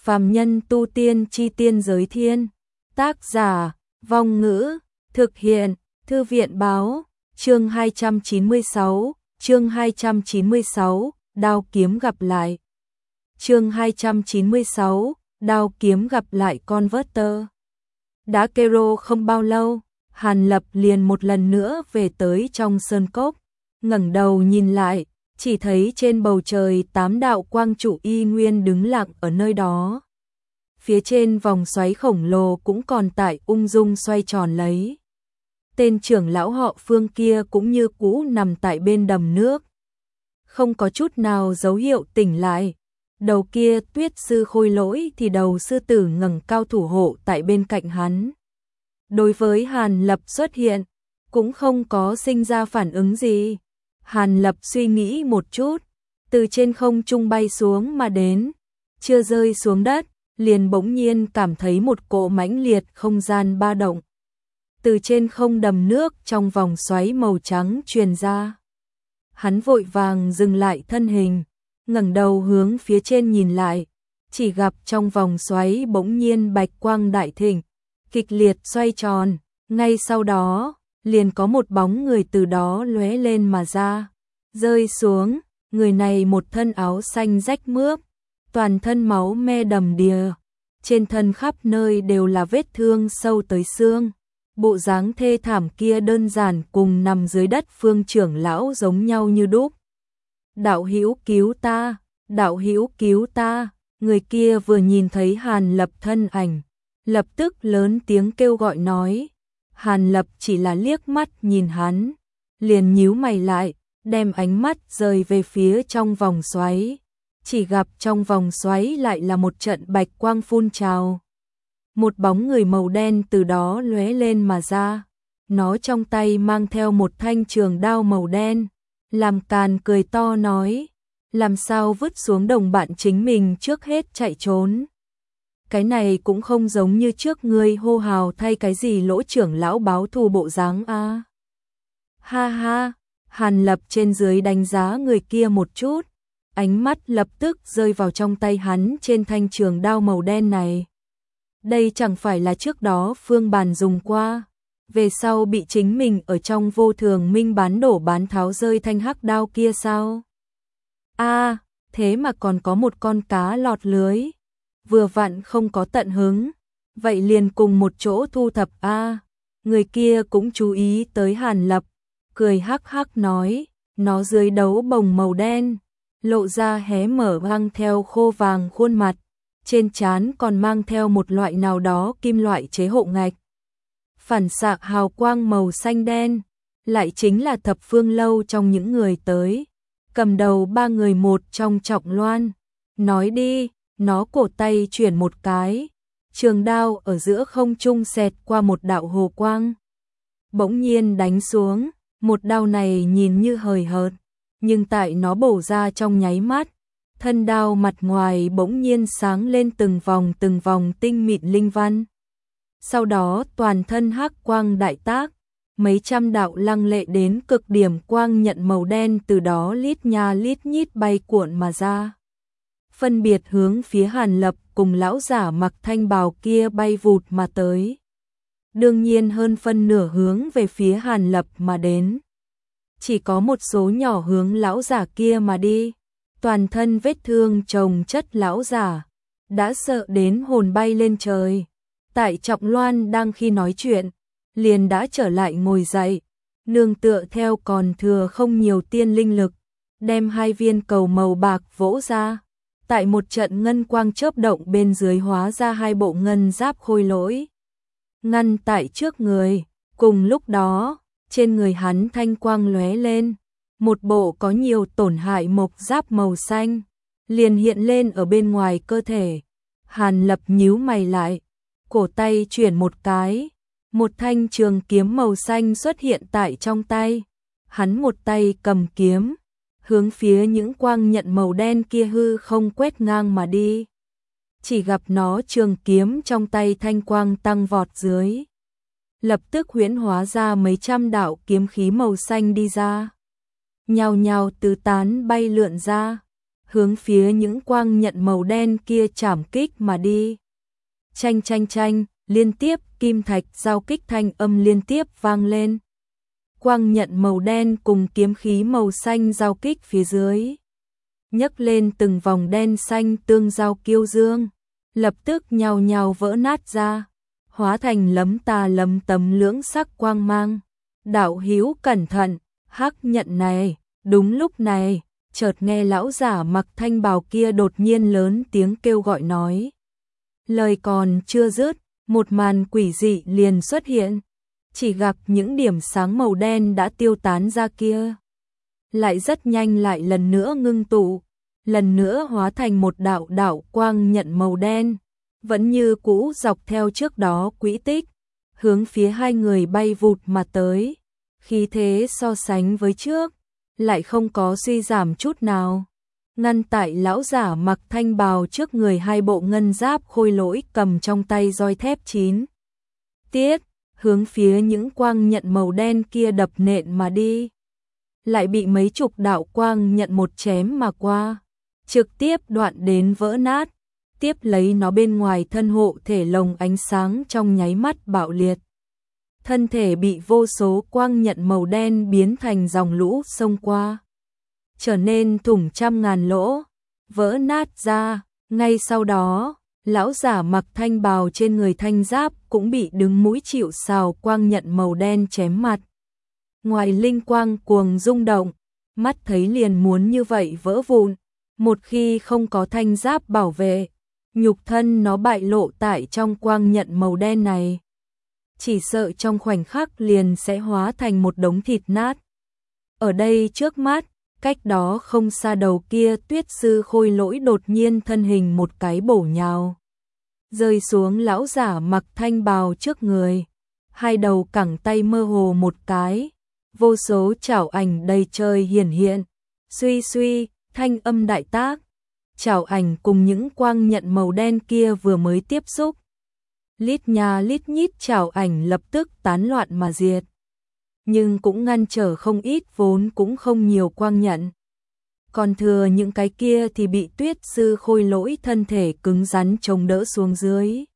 Phàm nhân tu tiên chi tiên giới thiên. Tác giả, Vong Ngữ, thực hiện, Thư viện báo, chương 296, đao kiếm gặp lại. Chương 296, đao kiếm gặp lại Converter. Đã kero không bao lâu, Hàn Lập liền một lần nữa về tới trong sơn cốc, ngẩng đầu nhìn lại, chỉ thấy trên bầu trời 8 đạo quang trụ y nguyên đứng lặng ở nơi đó. Phía trên vòng xoáy khổng lồ cũng còn tại ung dung xoay tròn lấy. Tên trưởng lão họ Phương kia cũng như cũ nằm tại bên đầm nước, không có chút nào dấu hiệu tỉnh lại. Đầu kia Tuyết sư Khôi Lỗi thì đầu sư tử ngẩng cao thủ hộ tại bên cạnh hắn. Đối với Hàn Lập xuất hiện, cũng không có sinh ra phản ứng gì. Hàn Lập suy nghĩ một chút, từ trên không trung bay xuống mà đến, chưa rơi xuống đất, liền bỗng nhiên cảm thấy một cỗ mãnh liệt không gian ba động. Từ trên không đầm nước trong vòng xoáy màu trắng truyền ra. Hắn vội vàng dừng lại thân hình, ngẩng đầu hướng phía trên nhìn lại, chỉ gặp trong vòng xoáy bỗng nhiên bạch quang đại thịnh, kịch liệt xoay tròn, ngay sau đó, liền có một bóng người từ đó lóe lên mà ra, rơi xuống, người này một thân áo xanh rách mướp, toàn thân máu me đầm đìa, trên thân khắp nơi đều là vết thương sâu tới xương. Bộ dáng thê thảm kia đơn giản cùng nằm dưới đất Phương trưởng lão giống nhau như đúc. Đạo hữu cứu ta, đạo hữu cứu ta. Người kia vừa nhìn thấy Hàn Lập thân ảnh, lập tức lớn tiếng kêu gọi nói. Hàn Lập chỉ là liếc mắt nhìn hắn, liền nhíu mày lại, đem ánh mắt rời về phía trong vòng xoáy. Chỉ gặp trong vòng xoáy lại là một trận bạch quang phun trào. Một bóng người màu đen từ đó lóe lên mà ra, nó trong tay mang theo một thanh trường đao màu đen, làm càn cười to nói, làm sao vứt xuống đồng bạn chính mình trước hết chạy trốn. Cái này cũng không giống như trước ngươi hô hào thay cái gì Lỗ trưởng lão báo thù bộ dáng a. Ha ha, Hàn Lập trên dưới đánh giá người kia một chút, ánh mắt lập tức rơi vào trong tay hắn trên thanh trường đao màu đen này. Đây chẳng phải là trước đó Phương Bàn dùng qua, về sau bị chính mình ở trong Vô Thường Minh bán đổ bán tháo rơi thanh hắc đao kia sao? A, thế mà còn có một con cá lọt lưới, vừa vặn không có tận hứng, vậy liền cùng một chỗ thu thập a. Người kia cũng chú ý tới Hàn Lập, cười hắc hắc nói, nó dưới đấu bồng màu đen, lộ ra hé mở hăng theo khô vàng khuôn mặt. Trên trán còn mang theo một loại nào đó kim loại chế hộ ngạch. Phản xạ hào quang màu xanh đen, lại chính là Thập Phương Lâu trong những người tới. Cầm đầu 3 người một trong Trọng Loan. Nói đi, nó cổ tay chuyển một cái. Trường đao ở giữa không trung xẹt qua một đạo hồ quang. Bỗng nhiên đánh xuống, một đao này nhìn như hời hợt, nhưng tại nó bổ ra trong nháy mắt. Thân đao mặt ngoài bỗng nhiên sáng lên từng vòng tinh mịn linh văn. Sau đó toàn thân hắc quang đại tác, mấy trăm đạo lăng lệ đến cực điểm quang nhận màu đen từ đó lít nha lít nhít bay cuộn mà ra. Phân biệt hướng phía Hàn Lập cùng lão giả mặc thanh bào kia bay vụt mà tới. Đương nhiên hơn phân nửa hướng về phía Hàn Lập mà đến. Chỉ có một số nhỏ hướng lão giả kia mà đi. Toàn thân vết thương chồng chất lão giả, đã sợ đến hồn bay lên trời. Tại Trọng Loan đang khi nói chuyện, liền đã trở lại ngồi dậy, nương tựa theo còn thừa không nhiều tiên linh lực, đem 2 viên cầu màu bạc vỗ ra. Tại một trận ngân quang chớp động bên dưới hóa ra 2 bộ ngân giáp Khôi Lỗi. Ngăn tại trước người, cùng lúc đó, trên người hắn thanh quang lóe lên. Một bộ có nhiều tổn hại mộc giáp màu xanh, liền hiện lên ở bên ngoài cơ thể. Hàn Lập nhíu mày lại, cổ tay chuyển một cái, một thanh trường kiếm màu xanh xuất hiện tại trong tay. Hắn một tay cầm kiếm, hướng phía những quang nhận màu đen kia hư không quét ngang mà đi. Chỉ gặp nó trường kiếm trong tay thanh quang tăng vọt dưới. Lập tức huyễn hóa ra mấy trăm đạo kiếm khí màu xanh đi ra. Nhào nhào tứ tán bay lượn ra, hướng phía những quang nhận màu đen kia chảm kích mà đi. Chanh chanh chanh, liên tiếp kim thạch giao kích thanh âm liên tiếp vang lên. Quang nhận màu đen cùng kiếm khí màu xanh giao kích phía dưới, nhấc lên từng vòng đen xanh tương giao kiêu dương, lập tức nhào nhào vỡ nát ra, hóa thành lấm tà lấm tấm lưỡng sắc quang mang. Đạo hữu cẩn thận, hắc nhận này. Đúng lúc này, chợt nghe lão giả mặc thanh bào kia đột nhiên lớn tiếng kêu gọi nói. Lời còn chưa dứt, một màn quỷ dị liền xuất hiện, chỉ gặp những điểm sáng màu đen đã tiêu tán ra kia, lại rất nhanh lại lần nữa ngưng tụ, lần nữa hóa thành một đạo đạo quang nhận màu đen, vẫn như cũ dọc theo trước đó quỹ tích, hướng phía hai người bay vụt mà tới. Khí thế so sánh với trước, lại không có suy giảm chút nào. Ngăn tại lão giả mặc thanh bào trước người hai bộ ngân giáp khôi lỗi cầm trong tay roi thép 9 tiết, hướng phía những quang nhận màu đen kia đập nện mà đi. Lại bị mấy chục đạo quang nhận một chém mà qua, trực tiếp đoạn đến vỡ nát, tiếp lấy nó bên ngoài thân hộ thể lồng ánh sáng trong nháy mắt bạo liệt. Thân thể bị vô số quang nhận màu đen biến thành dòng lũ xông qua, trở nên thủng trăm ngàn lỗ, vỡ nát ra. Ngay sau đó, lão giả mặc thanh bào trên người thanh giáp cũng bị đứng mũi chịu sào quang nhận màu đen chém mặt. Ngoài linh quang cuồng rung động, mắt thấy liền muốn như vậy vỡ vụn. Một khi không có thanh giáp bảo vệ, nhục thân nó bại lộ tại trong quang nhận màu đen này, chỉ sợ trong khoảnh khắc liền sẽ hóa thành một đống thịt nát. Ở đây trước mắt, cách đó không xa đầu kia tuyết sư khôi lỗi đột nhiên thân hình một cái bổ nhào, rơi xuống lão giả mặc thanh bào trước người, hai đầu cẳng tay mơ hồ một cái, vô số chảo ảnh đầy trời hiển hiện, suy suy, thanh âm đại tác, chảo ảnh cùng những quang nhận màu đen kia vừa mới tiếp xúc. Lít nha lít nhít chảo ảnh lập tức tán loạn mà diệt, nhưng cũng ngăn trở không ít vốn cũng không nhiều quang nhận. Còn thừa những cái kia thì bị tuyết sư khôi lỗi thân thể cứng rắn chống đỡ xuống dưới.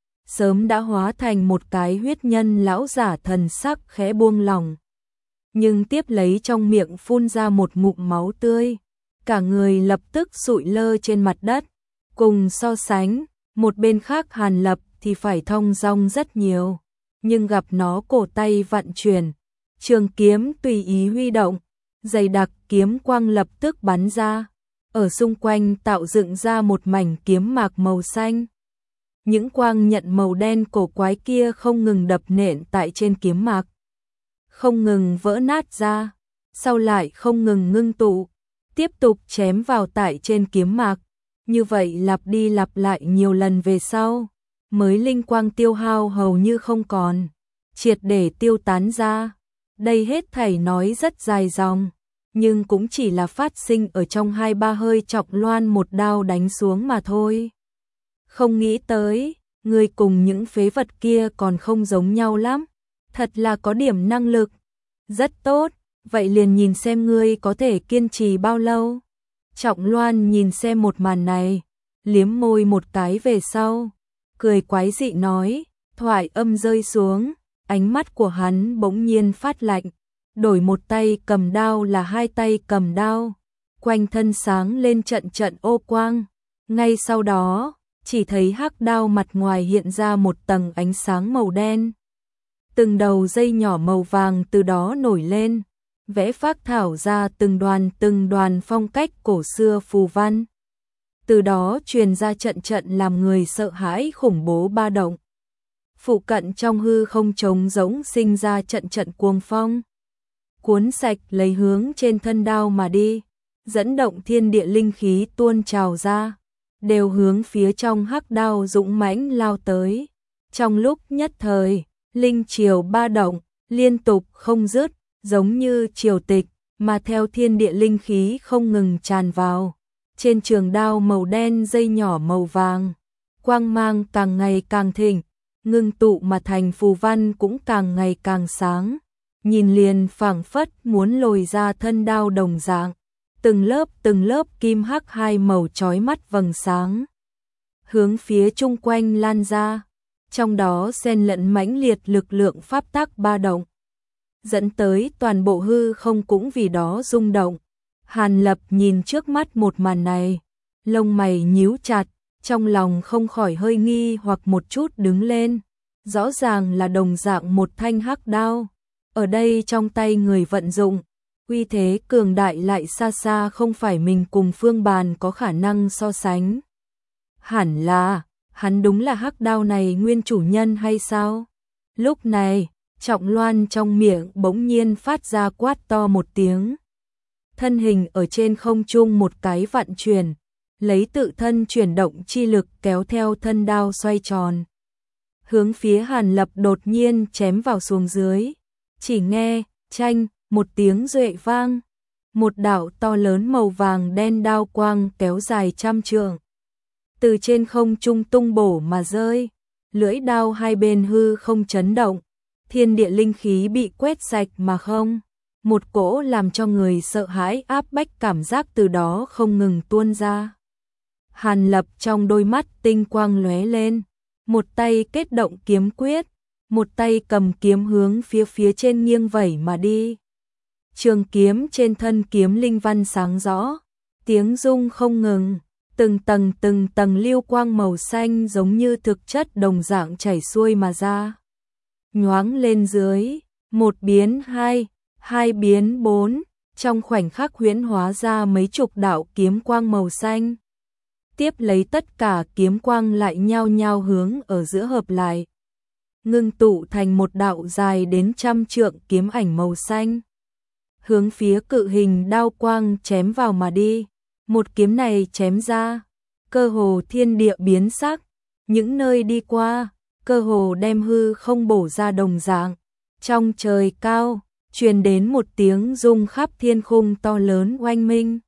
Sớm đã hóa thành một cái huyết nhân. Lão giả thần sắc khẽ buông lỏng, nhưng tiếp lấy trong miệng phun ra một ngụm máu tươi, cả người lập tức sụi lơ trên mặt đất. Cùng so sánh, một bên khác Hàn Lập thì phải thong dong rất nhiều, nhưng gặp nó cổ tay vận chuyển, trường kiếm tùy ý huy động, dày đặc kiếm quang lập tức bắn ra, ở xung quanh tạo dựng ra một mảnh kiếm mạc màu xanh. Những quang nhận màu đen cổ quái kia không ngừng đập nện tại trên kiếm mạc, không ngừng vỡ nát ra, sau lại không ngừng ngưng tụ, tiếp tục chém vào tại trên kiếm mạc. Như vậy lặp đi lặp lại nhiều lần về sau, mới linh quang tiêu hao hầu như không còn, triệt để tiêu tán ra. Đây hết thảy nói rất dài dòng, nhưng cũng chỉ là phát sinh ở trong 2-3 hơi chọc loan một đao đánh xuống mà thôi. Không nghĩ tới, người cùng những phế vật kia còn không giống nhau lắm, thật là có điểm năng lực. Rất tốt, vậy liền nhìn xem ngươi có thể kiên trì bao lâu. Trọng Loan nhìn xem một màn này, liếm môi một cái về sau, cười quái dị nói, thoại âm rơi xuống, ánh mắt của hắn bỗng nhiên phát lạnh, đổi một tay cầm đao là hai tay cầm đao, quanh thân sáng lên trận trận ô quang. Ngay sau đó, chỉ thấy hắc đao mặt ngoài hiện ra một tầng ánh sáng màu đen. Từng đầu dây nhỏ màu vàng từ đó nổi lên, vẽ phác thảo ra từng đoàn phong cách cổ xưa phù văn. Từ đó truyền ra trận trận làm người sợ hãi khủng bố ba động. Phụ cận trong hư không trống rỗng sinh ra trận trận cuồng phong, cuốn sạch lấy hướng trên thân đao mà đi, dẫn động thiên địa linh khí tuôn trào ra, đều hướng phía trong hắc đao dũng mãnh lao tới. Trong lúc nhất thời, linh triều ba động, liên tục không dứt, giống như triều tịch, mà theo thiên địa linh khí không ngừng tràn vào. Trên trường đao màu đen dây nhỏ màu vàng, quang mang càng ngày càng thịnh, ngưng tụ mà thành phù văn cũng càng ngày càng sáng, nhìn liền phảng phất muốn lồi ra thân đao đồng dạng. từng lớp kim hắc hai màu chói mắt vầng sáng, hướng phía chung quanh lan ra, trong đó xen lẫn mãnh liệt lực lượng pháp tắc ba động, dẫn tới toàn bộ hư không cũng vì đó rung động. Hàn Lập nhìn trước mắt một màn này, lông mày nhíu chặt, trong lòng không khỏi hơi nghi hoặc một chút đứng lên. Rõ ràng là đồng dạng một thanh hắc đao, ở đây trong tay người vận dụng, uy thế cường đại lại xa xa không phải mình cùng Phương Bàn có khả năng so sánh. Hẳn là, hắn đúng là hắc đao này nguyên chủ nhân hay sao? Lúc này, Trọng Loan trong miệng bỗng nhiên phát ra quát to một tiếng. Thân hình ở trên không trung một cái vặn chuyển, lấy tự thân chuyển động chi lực kéo theo thân đao xoay tròn. Hướng phía Hàn Lập đột nhiên chém vào xuống dưới. Chỉ nghe, chanh, một tiếng duệ vang. Một đạo to lớn màu vàng đen đao quang kéo dài trăm trượng. Từ trên không trung tung bổ mà rơi. Lưỡi đao hai bên hư không chấn động. Thiên địa linh khí bị quét sạch mà không. Một cỗ làm cho người sợ hãi áp bách cảm giác từ đó không ngừng tuôn ra. Hàn Lập trong đôi mắt tinh quang lóe lên. Một tay kết động kiếm quyết, một tay cầm kiếm hướng phía trên nghiêng vẩy mà đi. Trường kiếm trên thân kiếm linh văn sáng rõ, tiếng rung không ngừng, từng tầng lưu quang màu xanh giống như thực chất đồng dạng chảy xuôi mà ra. Nhoáng lên dưới, một biến hai, hai biến bốn, trong khoảnh khắc huyễn hóa ra mấy chục đạo kiếm quang màu xanh. Tiếp lấy tất cả kiếm quang lại nhao nhao hướng ở giữa hợp lại, ngưng tụ thành một đạo dài đến trăm trượng kiếm ảnh màu xanh, hướng phía cự hình đao quang chém vào mà đi. Một kiếm này chém ra, cơ hồ thiên địa biến sắc, những nơi đi qua, cơ hồ đem hư không bổ ra đồng dạng. Trong trời cao, truyền đến một tiếng rung khắp thiên khung to lớn oanh minh.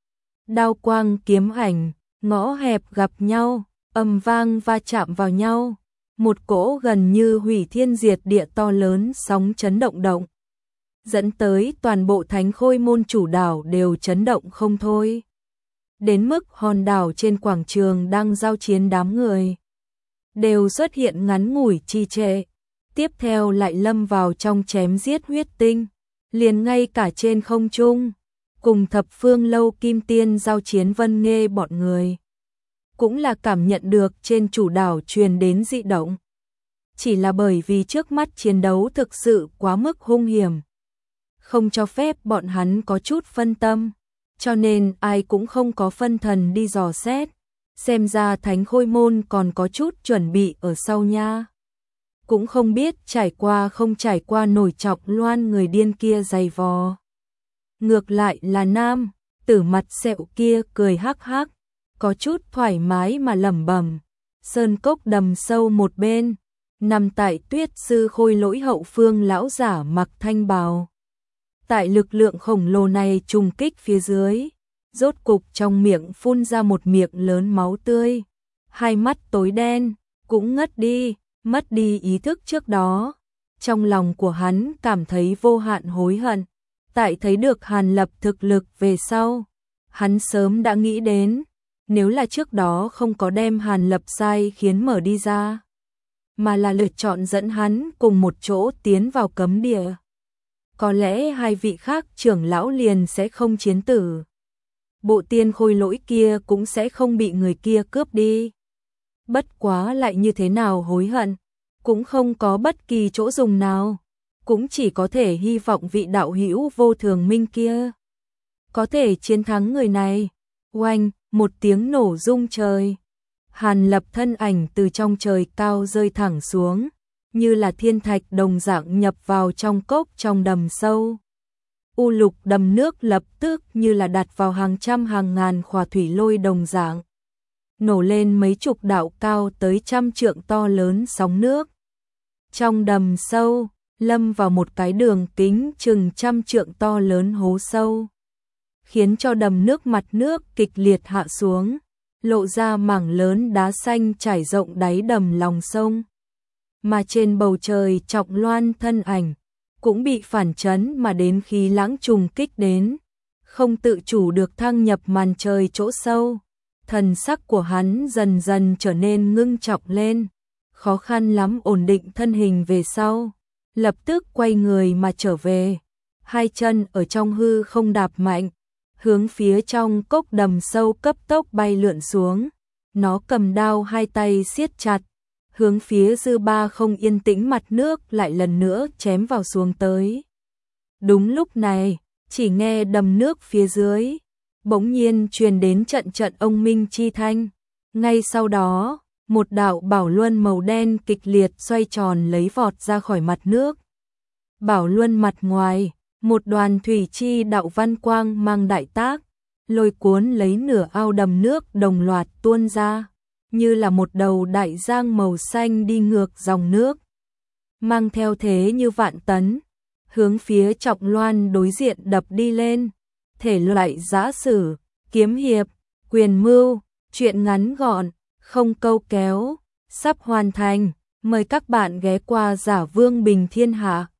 Đao quang kiếm ảnh ngõ hẹp gặp nhau, ầm vang va chạm vào nhau, một cỗ gần như hủy thiên diệt địa to lớn sóng chấn động, dẫn tới toàn bộ Thánh Khôi môn chủ đảo đều chấn động không thôi. Đến mức hòn đảo trên quảng trường đang giao chiến đám người đều xuất hiện ngắn ngủi trì trệ, tiếp theo lại lâm vào trong chém giết huyết tinh, liền ngay cả trên không trung cùng Thập Phương Lâu Kim Tiên giao chiến Vân Nghê bọn người cũng là cảm nhận được trên chủ đảo truyền đến dị động. Chỉ là bởi vì trước mắt chiến đấu thực sự quá mức hung hiểm, không cho phép bọn hắn có chút phân tâm, cho nên ai cũng không có phân thần đi dò xét. Xem ra Thánh Khôi môn còn có chút chuẩn bị ở sau nha. Cũng không biết trải qua không trải qua nổi Trọng Loan người điên kia giày vò. Ngược lại là nam tử mặt sẹo kia cười hắc hắc, có chút thoải mái mà lẩm bẩm. Sơn cốc đầm sâu một bên, nằm tại Tuyết Sư Khôi Lỗi hậu phương lão giả mặc thanh bào. Tại lực lượng khổng lồ này trùng kích phía dưới, rốt cục trong miệng phun ra một miệng lớn máu tươi, hai mắt tối đen, cũng ngất đi, mất đi ý thức trước đó. Trong lòng của hắn cảm thấy vô hạn hối hận. Tại thấy được Hàn Lập thực lực về sau, hắn sớm đã nghĩ đến, nếu là trước đó không có đem Hàn Lập sai khiến mở đi ra, mà là lựa chọn dẫn hắn cùng một chỗ tiến vào cấm địa, có lẽ hai vị khác trưởng lão liền sẽ không chiến tử. Bộ tiên khôi lỗi kia cũng sẽ không bị người kia cướp đi. Bất quá lại như thế nào hối hận, cũng không có bất kỳ chỗ dùng nào. Cũng chỉ có thể hy vọng vị đạo hữu vô thường minh kia có thể chiến thắng người này. Oanh, một tiếng nổ rung trời. Hàn Lập thân ảnh từ trong trời cao rơi thẳng xuống, như là thiên thạch đồng dạng nhập vào trong cốc trong đầm sâu. U lục đầm nước lập tức như là đặt vào hàng trăm hàng ngàn khỏa thủy lôi đồng dạng, nổ lên mấy chục đạo cao tới trăm trượng to lớn sóng nước. Trong đầm sâu, lâm vào một cái đường kính chừng trăm trượng to lớn hố sâu, khiến cho đầm nước mặt nước kịch liệt hạ xuống, lộ ra mảng lớn đá xanh trải rộng đáy đầm lòng sông. Mà trên bầu trời Trọng Loan thân ảnh cũng bị phản chấn mà đến khí lãng trùng kích đến, không tự chủ được thăng nhập màn trời chỗ sâu. Thần sắc của hắn dần dần trở nên ngưng trọng lên, khó khăn lắm ổn định thân hình về sau, lập tức quay người mà trở về, hai chân ở trong hư không đạp mạnh, hướng phía trong cốc đầm sâu cấp tốc bay lượn xuống. Nó cầm đao hai tay siết chặt, hướng phía dư ba không yên tĩnh mặt nước lại lần nữa chém vào xuống tới. Đúng lúc này, chỉ nghe đầm nước phía dưới bỗng nhiên truyền đến trận trận ông minh chi thanh. Ngay sau đó, một đạo bảo luân màu đen kịch liệt xoay tròn lấy vọt ra khỏi mặt nước. Bảo luân mặt ngoài, một đoàn thủy chi đạo văn quang mang đại tác, lôi cuốn lấy nửa ao đầm nước đồng loạt tuôn ra, như là một đầu đại giang màu xanh đi ngược dòng nước, mang theo thế như vạn tấn, hướng phía Trọng Loan đối diện đập đi lên. Thể loại giã sử, kiếm hiệp, quyền mưu, truyện ngắn gọn, không câu kéo, sắp hoàn thành. Mời các bạn ghé qua Giả Vương Bình Thiên Hạ.